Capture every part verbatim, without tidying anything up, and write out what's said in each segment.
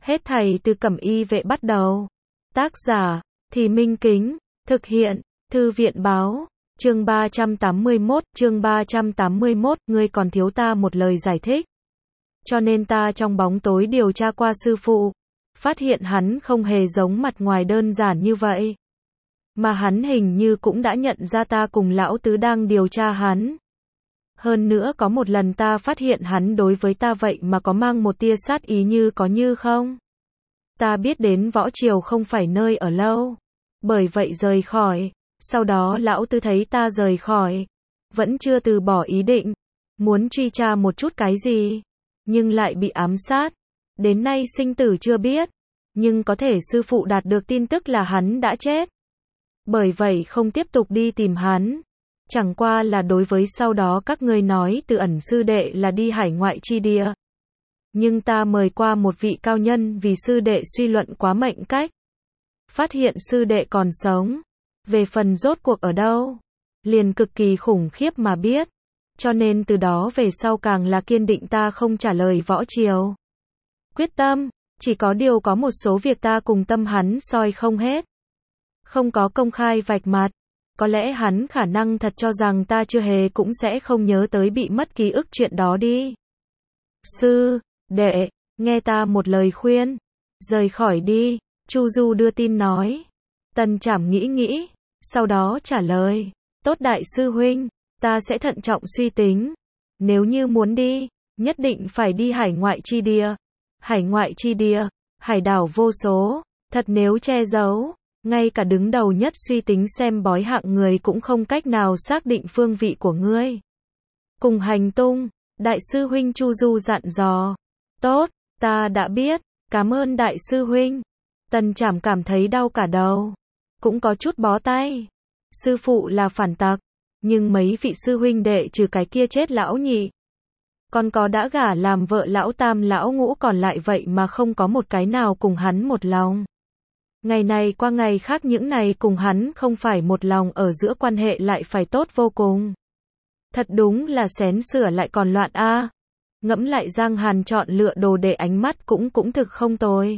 Hết thảy từ Cẩm Y Vệ bắt đầu. Tác giả, Thì Minh Kính, thực hiện, Thư viện báo, chương ba trăm tám mươi mốt, chương ba trăm tám mươi mốt, ngươi còn thiếu ta một lời giải thích. Cho nên ta trong bóng tối điều tra qua sư phụ, phát hiện hắn không hề giống mặt ngoài đơn giản như vậy. Mà hắn hình như cũng đã nhận ra ta cùng lão tứ đang điều tra hắn. Hơn nữa có một lần ta phát hiện hắn đối với ta vậy mà có mang một tia sát ý như có như không. Ta biết đến Võ Triều không phải nơi ở lâu, bởi vậy rời khỏi. Sau đó lão tứ thấy ta rời khỏi, vẫn chưa từ bỏ ý định, muốn truy tra một chút cái gì, nhưng lại bị ám sát. Đến nay sinh tử chưa biết, nhưng có thể sư phụ đạt được tin tức là hắn đã chết. Bởi vậy không tiếp tục đi tìm hắn. Chẳng qua là đối với sau đó các ngươi nói từ ẩn sư đệ là đi hải ngoại chi địa. Nhưng ta mời qua một vị cao nhân vì sư đệ suy luận quá mệnh cách. Phát hiện sư đệ còn sống. Về phần rốt cuộc ở đâu, liền cực kỳ khủng khiếp mà biết. Cho nên từ đó về sau càng là kiên định ta không trả lời Võ Triều. Quyết tâm, chỉ có điều có một số việc ta cùng tâm hắn soi không hết. Không có công khai vạch mặt. Có lẽ hắn khả năng thật cho rằng ta chưa hề cũng sẽ không nhớ tới bị mất ký ức chuyện đó đi. Sư, đệ, nghe ta một lời khuyên. Rời khỏi đi, Chu Du đưa tin nói. Tần Trảm nghĩ nghĩ, sau đó trả lời. Tốt đại sư huynh, ta sẽ thận trọng suy tính. Nếu như muốn đi, nhất định phải đi hải ngoại chi địa. Hải ngoại chi địa, hải đảo vô số, thật nếu che giấu. Ngay cả đứng đầu nhất suy tính xem bói hạng người cũng không cách nào xác định phương vị của ngươi. Cùng hành tung, đại sư huynh Chu Du dặn dò. Tốt, ta đã biết, cảm ơn đại sư huynh. Tần Trảm cảm thấy đau cả đầu, cũng có chút bó tay. Sư phụ là phản tặc, nhưng mấy vị sư huynh đệ trừ cái kia chết lão nhị, còn có đã gả làm vợ lão tam lão ngũ còn lại vậy mà không có một cái nào cùng hắn một lòng. Ngày này qua ngày khác những này cùng hắn không phải một lòng ở giữa quan hệ lại phải tốt vô cùng. Thật đúng là xén sửa lại còn loạn a. Ngẫm lại Giang Hàn chọn lựa đồ đệ ánh mắt cũng cũng thực không tồi.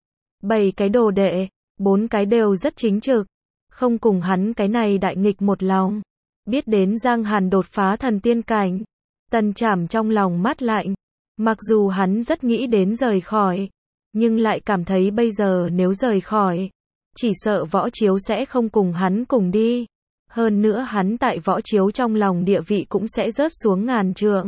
Bảy cái đồ đệ, bốn cái đều rất chính trực, không cùng hắn cái này đại nghịch một lòng. Biết đến Giang Hàn đột phá thần tiên cảnh, Tần Trảm trong lòng mát lạnh. Mặc dù hắn rất nghĩ đến rời khỏi, nhưng lại cảm thấy bây giờ nếu rời khỏi, chỉ sợ Võ Chiếu sẽ không cùng hắn cùng đi. Hơn nữa hắn tại Võ Chiếu trong lòng địa vị cũng sẽ rớt xuống ngàn trượng.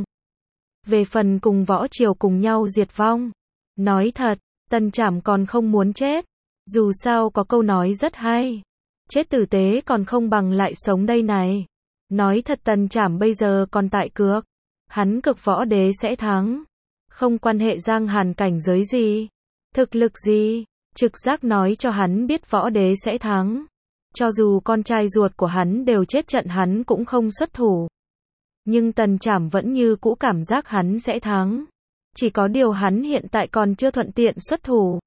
Về phần cùng Võ Triều cùng nhau diệt vong, nói thật, Tần Trảm còn không muốn chết. Dù sao có câu nói rất hay, chết tử tế còn không bằng lại sống đây này. Nói thật Tần Trảm bây giờ còn tại cược, hắn cực võ đế sẽ thắng. Không quan hệ Giang Hàn cảnh giới gì, thực lực gì, trực giác nói cho hắn biết võ đế sẽ thắng. Cho dù con trai ruột của hắn đều chết trận hắn cũng không xuất thủ. Nhưng Tần Trảm vẫn như cũ cảm giác hắn sẽ thắng. Chỉ có điều hắn hiện tại còn chưa thuận tiện xuất thủ.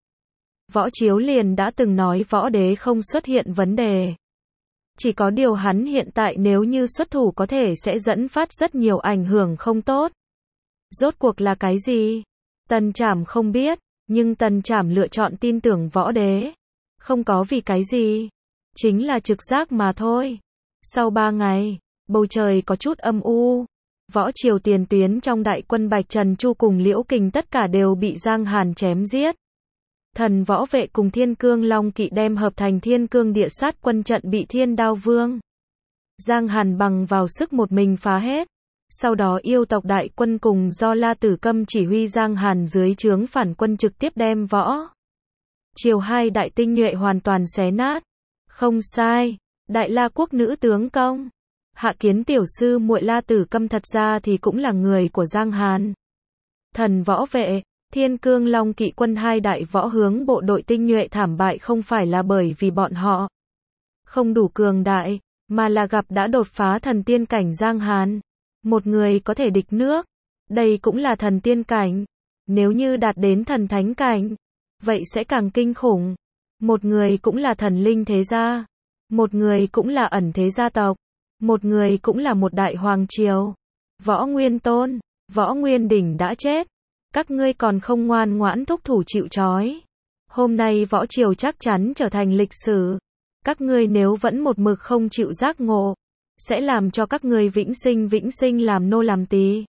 Võ Chiếu liền đã từng nói võ đế không xuất hiện vấn đề. Chỉ có điều hắn hiện tại nếu như xuất thủ có thể sẽ dẫn phát rất nhiều ảnh hưởng không tốt. Rốt cuộc là cái gì? Tần Trảm không biết, nhưng Tần Trảm lựa chọn tin tưởng võ đế. Không có vì cái gì, chính là trực giác mà thôi. Sau ba ngày, bầu trời có chút âm u. Võ Triều tiền tuyến trong đại quân Bạch Trần Chu cùng Liễu Kình tất cả đều bị Giang Hàn chém giết. Thần võ vệ cùng Thiên Cương Long Kỵ đem hợp thành Thiên Cương Địa Sát quân trận bị Thiên Đao Vương Giang Hàn bằng vào sức một mình phá hết. Sau đó yêu tộc đại quân cùng do La Tử Câm chỉ huy Giang Hàn dưới trướng phản quân trực tiếp đem Võ Triều hai đại tinh nhuệ hoàn toàn xé nát. Không sai, Đại La quốc nữ tướng công Hạ Kiến tiểu sư muội La Tử Câm thật ra thì cũng là người của Giang Hàn. Thần võ vệ, Thiên Cương Long Kỵ quân hai đại võ hướng bộ đội tinh nhuệ thảm bại không phải là bởi vì bọn họ không đủ cường đại, mà là gặp đã đột phá thần tiên cảnh Giang Hàn. Một người có thể địch nước, đây cũng là thần tiên cảnh. Nếu như đạt đến thần thánh cảnh, vậy sẽ càng kinh khủng. Một người cũng là thần linh thế gia, một người cũng là ẩn thế gia tộc, một người cũng là một đại hoàng triều. Võ Nguyên Tôn, Võ Nguyên Đỉnh đã chết, Các ngươi còn không ngoan ngoãn thúc thủ chịu trói. Hôm nay võ triều chắc chắn trở thành lịch sử. Các ngươi nếu vẫn một mực không chịu giác ngộ, sẽ làm cho các ngươi vĩnh sinh vĩnh sinh làm nô làm tỳ.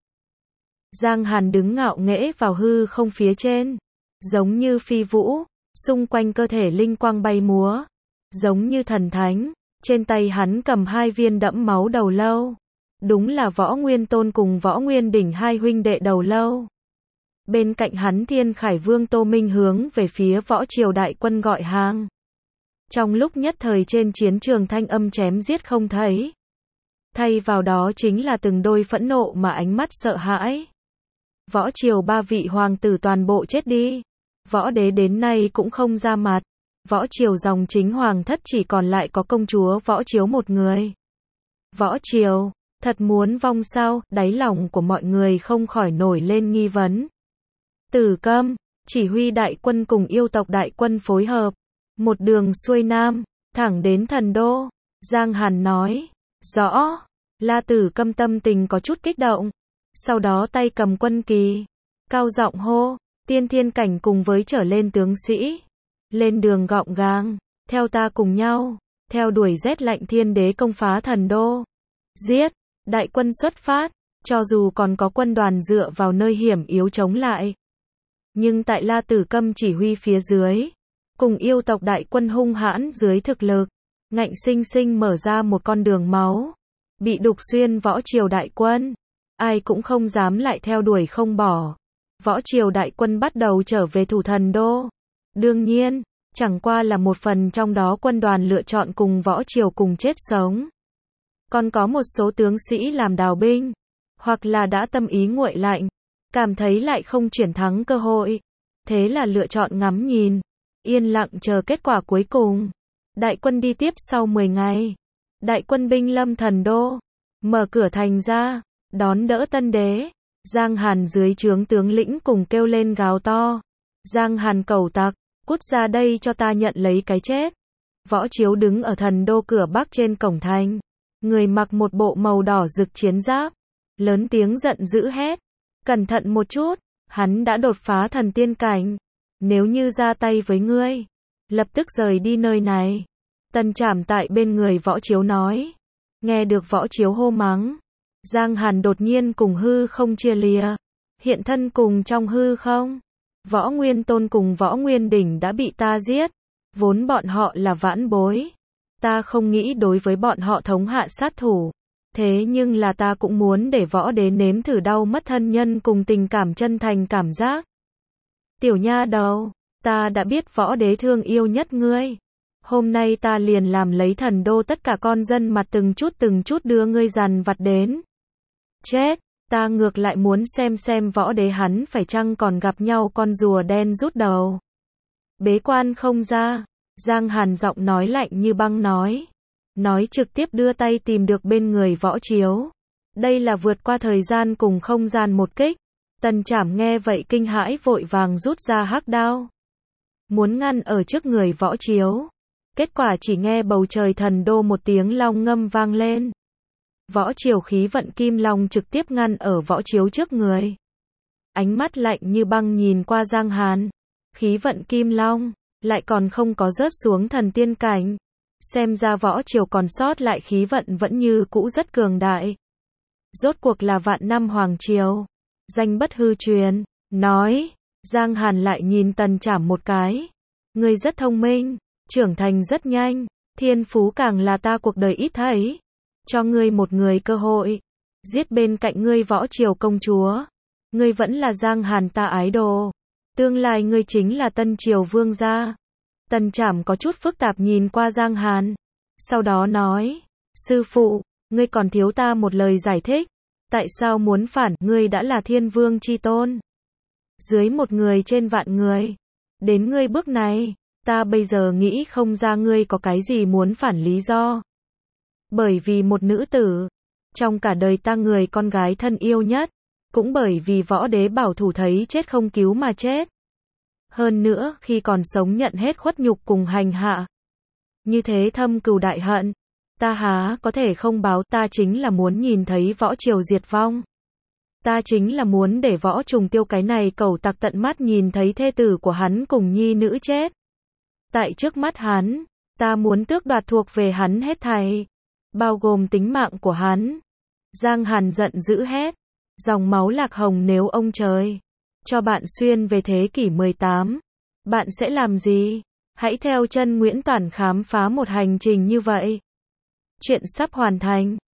Giang Hàn đứng ngạo nghễ vào hư không phía trên, giống như phi vũ, xung quanh cơ thể linh quang bay múa, giống như thần thánh, trên tay hắn cầm hai viên đẫm máu đầu lâu. Đúng là Võ Nguyên Tôn cùng Võ Nguyên Đỉnh hai huynh đệ đầu lâu. Bên cạnh hắn Thiên Khải Vương Tô Minh hướng về phía võ triều đại quân gọi hàng. Trong lúc nhất thời trên chiến trường thanh âm chém giết không thấy. Thay vào đó chính là từng đôi phẫn nộ mà ánh mắt sợ hãi. Võ triều ba vị hoàng tử toàn bộ chết đi. Võ đế đến nay cũng không ra mặt. Võ triều dòng chính hoàng thất chỉ còn lại có công chúa Võ Chiếu một người. Võ triều, thật muốn vong sao? Đáy lòng của mọi người không khỏi nổi lên nghi vấn. Tử Câm, chỉ huy đại quân cùng yêu tộc đại quân phối hợp. Một đường xuôi nam, thẳng đến thần đô. Giang Hàn nói, rõ. La Tử Câm tâm tình có chút kích động. Sau đó tay cầm quân kỳ, cao giọng hô, tiên thiên cảnh cùng với trở lên tướng sĩ. Lên đường gọng gàng, theo ta cùng nhau, theo đuổi rét lạnh thiên đế công phá thần đô. Giết, đại quân xuất phát, cho dù còn có quân đoàn dựa vào nơi hiểm yếu chống lại. Nhưng tại La Tử Câm chỉ huy phía dưới, cùng yêu tộc đại quân hung hãn dưới thực lực, ngạnh sinh sinh mở ra một con đường máu, bị đục xuyên võ triều đại quân. Ai cũng không dám lại theo đuổi không bỏ. Võ triều đại quân bắt đầu trở về thủ thần đô. Đương nhiên, chẳng qua là một phần trong đó quân đoàn lựa chọn cùng võ triều cùng chết sống. Còn có một số tướng sĩ làm đào binh, hoặc là đã tâm ý nguội lạnh, cảm thấy lại không chuyển thắng cơ hội. Thế là lựa chọn ngắm nhìn, yên lặng chờ kết quả cuối cùng. Đại quân đi tiếp sau mười ngày. Đại quân binh lâm thần đô, mở cửa thành ra, đón đỡ tân đế. Giang Hàn dưới trướng tướng lĩnh cùng kêu lên gào to. Giang Hàn cẩu tặc, cút ra đây cho ta nhận lấy cái chết. Võ Chiếu đứng ở thần đô cửa bắc trên cổng thành. Người mặc một bộ màu đỏ rực chiến giáp. Lớn tiếng giận dữ hét. Cẩn thận một chút, hắn đã đột phá thần tiên cảnh. Nếu như ra tay với ngươi, lập tức rời đi nơi này. Tần Trảm tại bên người Võ Chiếu nói. Nghe được Võ Chiếu hô mắng, Giang Hàn đột nhiên cùng hư không chia lìa, hiện thân cùng trong hư không. Võ Nguyên Tôn cùng Võ Nguyên Đỉnh đã bị ta giết, vốn bọn họ là vãn bối. Ta không nghĩ đối với bọn họ thống hạ sát thủ, thế nhưng là ta cũng muốn để võ đế nếm thử đau mất thân nhân cùng tình cảm chân thành cảm giác. Tiểu nha đầu, ta đã biết võ đế thương yêu nhất ngươi. Hôm nay ta liền làm lấy thần đô tất cả con dân mặt từng chút từng chút đưa ngươi dằn vặt đến chết. Ta ngược lại muốn xem xem võ đế hắn phải chăng còn gặp nhau con rùa đen rút đầu. Bế quan không ra, Giang Hàn giọng nói lạnh như băng nói. Nói trực tiếp đưa tay tìm được bên người Võ Chiếu. Đây là vượt qua thời gian cùng không gian một kích. Tần Trảm nghe vậy kinh hãi vội vàng rút ra hắc đao, muốn ngăn ở trước người Võ Chiếu. Kết quả chỉ nghe bầu trời thần đô một tiếng long ngâm vang lên. Võ triều khí vận kim long trực tiếp ngăn ở Võ Chiếu trước người. Ánh mắt lạnh như băng nhìn qua Giang Hàn. Khí vận kim long, lại còn không có rớt xuống thần tiên cảnh. Xem ra Võ triều còn sót lại khí vận vẫn như cũ rất cường đại. Rốt cuộc là vạn năm hoàng triều, danh bất hư truyền. Nói, Giang Hàn lại nhìn Tần Trảm một cái. Ngươi rất thông minh, trưởng thành rất nhanh, thiên phú càng là ta cuộc đời ít thấy. Cho ngươi một người cơ hội, giết bên cạnh ngươi Võ triều công chúa. Ngươi vẫn là Giang Hàn ta ái đồ. Tương lai ngươi chính là Tân triều vương gia. Tần Trảm có chút phức tạp nhìn qua Giang Hàn. Sau đó nói, sư phụ, ngươi còn thiếu ta một lời giải thích. Tại sao muốn phản, ngươi đã là thiên vương chi tôn. Dưới một người trên vạn người. Đến ngươi bước này, ta bây giờ nghĩ không ra ngươi có cái gì muốn phản lý do. Bởi vì một nữ tử, trong cả đời ta người con gái thân yêu nhất, cũng bởi vì võ đế bảo thủ thấy chết không cứu mà chết. Hơn nữa, khi còn sống nhận hết khuất nhục cùng hành hạ. Như thế thâm cừu đại hận, ta há có thể không báo, ta chính là muốn nhìn thấy võ triều diệt vong. Ta chính là muốn để Võ Trùng Tiêu cái này cẩu tặc tận mắt nhìn thấy thê tử của hắn cùng nhi nữ chết. Tại trước mắt hắn, ta muốn tước đoạt thuộc về hắn hết thảy, bao gồm tính mạng của hắn. Giang Hàn giận dữ hét, dòng máu Lạc Hồng nếu ông trời cho bạn xuyên về thế kỷ mười tám, bạn sẽ làm gì? Hãy theo chân Nguyễn Toản khám phá một hành trình như vậy. Chuyện sắp hoàn thành.